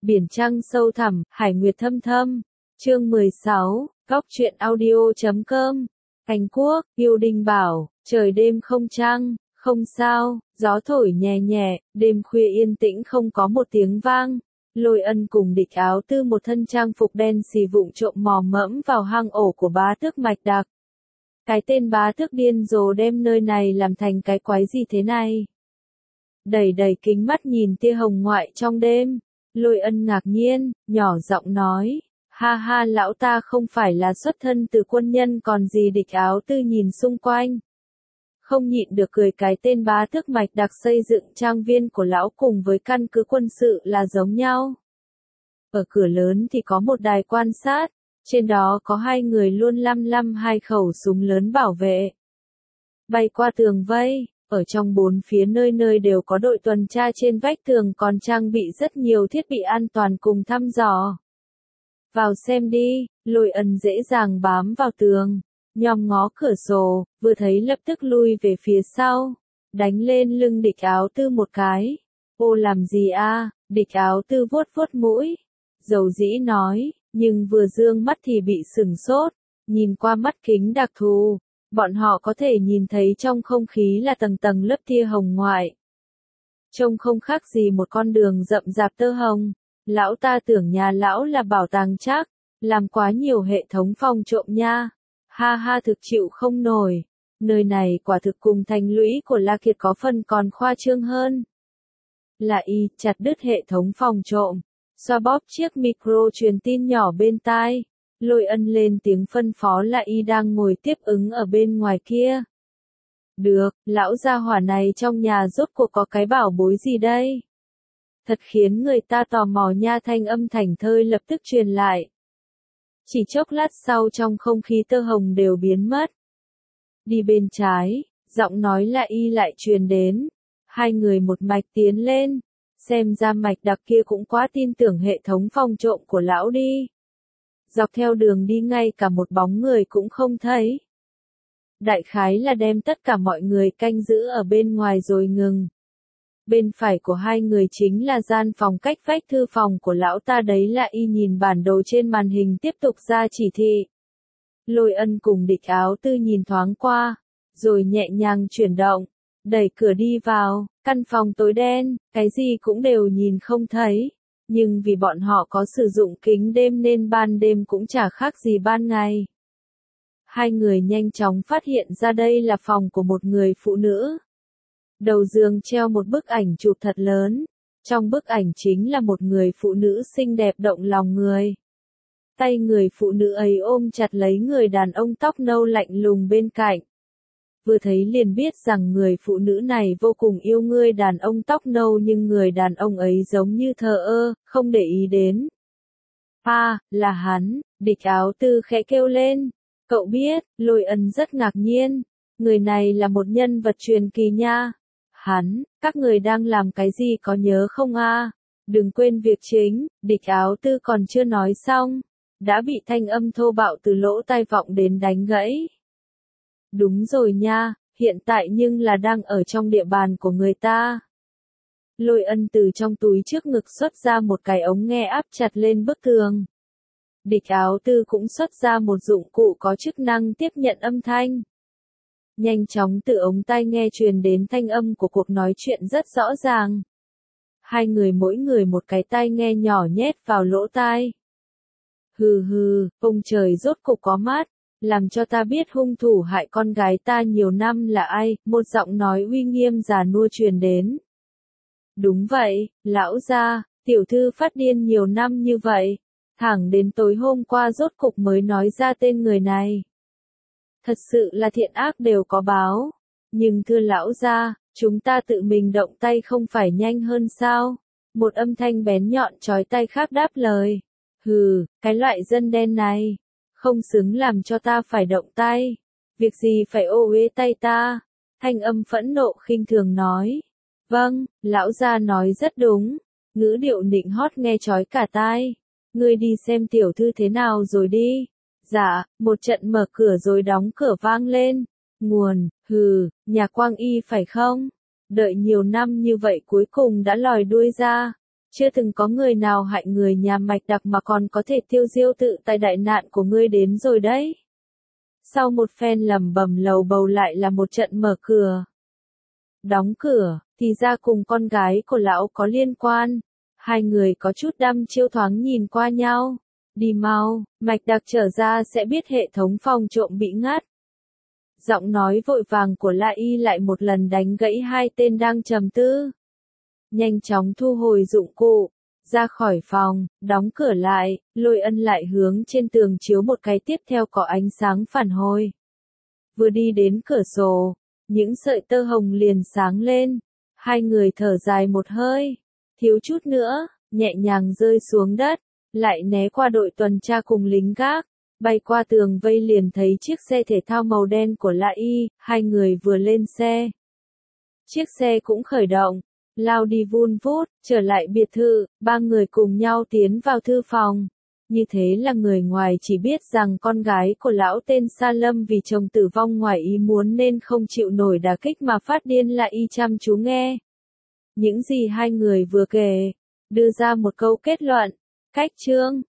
Biển trăng sâu thẳm, hải nguyệt thâm thâm. Chương 16, Góc truyện audio.com. Anh Quốc, yêu Đình bảo, trời đêm không trăng, không sao, gió thổi nhẹ nhẹ, đêm khuya yên tĩnh không có một tiếng vang. Lôi Ân cùng Địch Áo Tư một thân trang phục đen xì vụng trộm mò mẫm vào hang ổ của bá tước Mạch Đặc. Cái tên bá tước điên rồ đem nơi này làm thành cái quái gì thế này? Đẩy đẩy kính mắt nhìn tia hồng ngoại trong đêm, Lôi Ân ngạc nhiên, nhỏ giọng nói, ha ha, lão ta không phải là xuất thân từ quân nhân còn gì. Địch Áo Tư nhìn xung quanh, không nhịn được cười, cái tên bá tước Mạch Đặc xây dựng trang viên của lão cùng với căn cứ quân sự là giống nhau. Ở cửa lớn thì có một đài quan sát, trên đó có hai người luôn lăm hai khẩu súng lớn bảo vệ. Bay qua tường vây, ở trong bốn phía nơi nơi đều có đội tuần tra, trên vách tường còn trang bị rất nhiều thiết bị an toàn cùng thăm dò. Vào xem đi. Lôi Ân dễ dàng bám vào tường, nhòm ngó cửa sổ, vừa thấy lập tức lui về phía sau, đánh lên lưng Địch Áo Tư một cái. Ô làm gì a? Địch Áo Tư vuốt vuốt mũi, dầu dĩ nói, nhưng vừa dương mắt thì bị sửng sốt, nhìn qua mắt kính đặc thù, bọn họ có thể nhìn thấy trong không khí là tầng tầng lớp tia hồng ngoại. Trông không khác gì một con đường rậm rạp tơ hồng. Lão ta tưởng nhà lão là bảo tàng chắc, làm quá nhiều hệ thống phòng trộm nha. Ha ha, thực chịu không nổi. Nơi này quả thực cùng thành lũy của La Kiệt có phần còn khoa trương hơn. Là y chặt đứt hệ thống phòng trộm, xoa bóp chiếc micro truyền tin nhỏ bên tai. Lôi Ân lên tiếng phân phó là y đang ngồi tiếp ứng ở bên ngoài kia. Được, lão gia hỏa này trong nhà rốt cuộc có cái bảo bối gì đây? Thật khiến người ta tò mò nha. Thanh âm thảnh thơi lập tức truyền lại. Chỉ chốc lát sau trong không khí tơ hồng đều biến mất. Đi bên trái, giọng nói là y lại truyền đến. Hai người một mạch tiến lên. Xem ra Mạch Đặc kia cũng quá tin tưởng hệ thống phòng trộm của lão đi. Dọc theo đường đi ngay cả một bóng người cũng không thấy. Đại khái là đem tất cả mọi người canh giữ ở bên ngoài rồi ngừng. Bên phải của hai người chính là gian phòng cách vách thư phòng của lão ta, đấy là y nhìn bản đồ trên màn hình tiếp tục ra chỉ thị. Lôi Ân cùng Địch Áo Tư nhìn thoáng qua, rồi nhẹ nhàng chuyển động, đẩy cửa đi vào. Căn phòng tối đen, cái gì cũng đều nhìn không thấy, nhưng vì bọn họ có sử dụng kính đêm nên ban đêm cũng chả khác gì ban ngày. Hai người nhanh chóng phát hiện ra đây là phòng của một người phụ nữ. Đầu giường treo một bức ảnh chụp thật lớn. Trong bức ảnh chính là một người phụ nữ xinh đẹp động lòng người. Tay người phụ nữ ấy ôm chặt lấy người đàn ông tóc nâu lạnh lùng bên cạnh. Vừa thấy liền biết rằng người phụ nữ này vô cùng yêu người đàn ông tóc nâu, nhưng người đàn ông ấy giống như thờ ơ, không để ý đến. Là hắn. Địch Áo Tư khẽ kêu lên. Cậu biết? Lôi Ân rất ngạc nhiên. Người này là một nhân vật truyền kỳ nha. Hắn, các người đang làm cái gì có nhớ không a? Đừng quên việc chính. Địch Áo Tư còn chưa nói xong, đã bị thanh âm thô bạo từ lỗ tai vọng đến đánh gãy. Đúng rồi nha, hiện tại nhưng là đang ở trong địa bàn của người ta. Lôi Ân từ trong túi trước ngực xuất ra một cái ống nghe áp chặt lên bức tường. Địch Áo Tư cũng xuất ra một dụng cụ có chức năng tiếp nhận âm thanh. Nhanh chóng từ ống tai nghe truyền đến thanh âm của cuộc nói chuyện rất rõ ràng. Hai người mỗi người một cái tai nghe nhỏ nhét vào lỗ tai. Hừ hừ, ông trời rốt cục có mắt, làm cho ta biết hung thủ hại con gái ta nhiều năm là ai. Một giọng nói uy nghiêm già nua truyền đến. Đúng vậy, lão gia, tiểu thư phát điên nhiều năm như vậy, thẳng đến tối hôm qua rốt cục mới nói ra tên người này. Thật sự là thiện ác đều có báo. Nhưng thưa lão gia, chúng ta tự mình động tay không phải nhanh hơn sao? Một âm thanh bén nhọn chói tai khác đáp lời. Hừ, cái loại dân đen này, không xứng làm cho ta phải động tay. Việc gì phải ô uế tay ta? Thanh âm phẫn nộ khinh thường nói. Vâng, lão gia nói rất đúng. Ngữ điệu nịnh hót nghe chói cả tai. Ngươi đi xem tiểu thư thế nào rồi đi. Dạ, một trận mở cửa rồi đóng cửa vang lên. Nguồn, nhà Quang Y phải không? Đợi nhiều năm như vậy cuối cùng đã lòi đuôi ra. Chưa từng có người nào hại người nhà Mạch Đặc mà còn có thể tiêu diêu tự tại, đại nạn của ngươi đến rồi đấy. Sau một phen lẩm bẩm lầu bầu lại là một trận mở cửa. Đóng cửa, thì ra cùng con gái của lão có liên quan. Hai người có chút đăm chiêu thoáng nhìn qua nhau. Đi mau, Mạch Đặc trở ra sẽ biết hệ thống phòng trộm bị ngắt. Giọng nói vội vàng của La Y lại một lần đánh gãy hai tên đang trầm tư. Nhanh chóng thu hồi dụng cụ, ra khỏi phòng, đóng cửa lại, Lôi Ân lại hướng trên tường chiếu một cái, tiếp theo có ánh sáng phản hồi. Vừa đi đến cửa sổ, những sợi tơ hồng liền sáng lên, hai người thở dài một hơi, thiếu chút nữa, nhẹ nhàng rơi xuống đất, lại né qua đội tuần tra cùng lính gác, bay qua tường vây liền thấy chiếc xe thể thao màu đen của La Y, hai người vừa lên xe. Chiếc xe cũng khởi động, lao đi vun vút, trở lại biệt thự, ba người cùng nhau tiến vào thư phòng. Như thế là người ngoài chỉ biết rằng con gái của lão tên Sa Lâm vì chồng tử vong ngoài ý muốn nên không chịu nổi đả kích mà phát điên. La Y chăm chú nghe những gì hai người vừa kể, đưa ra một câu kết luận. Cách chương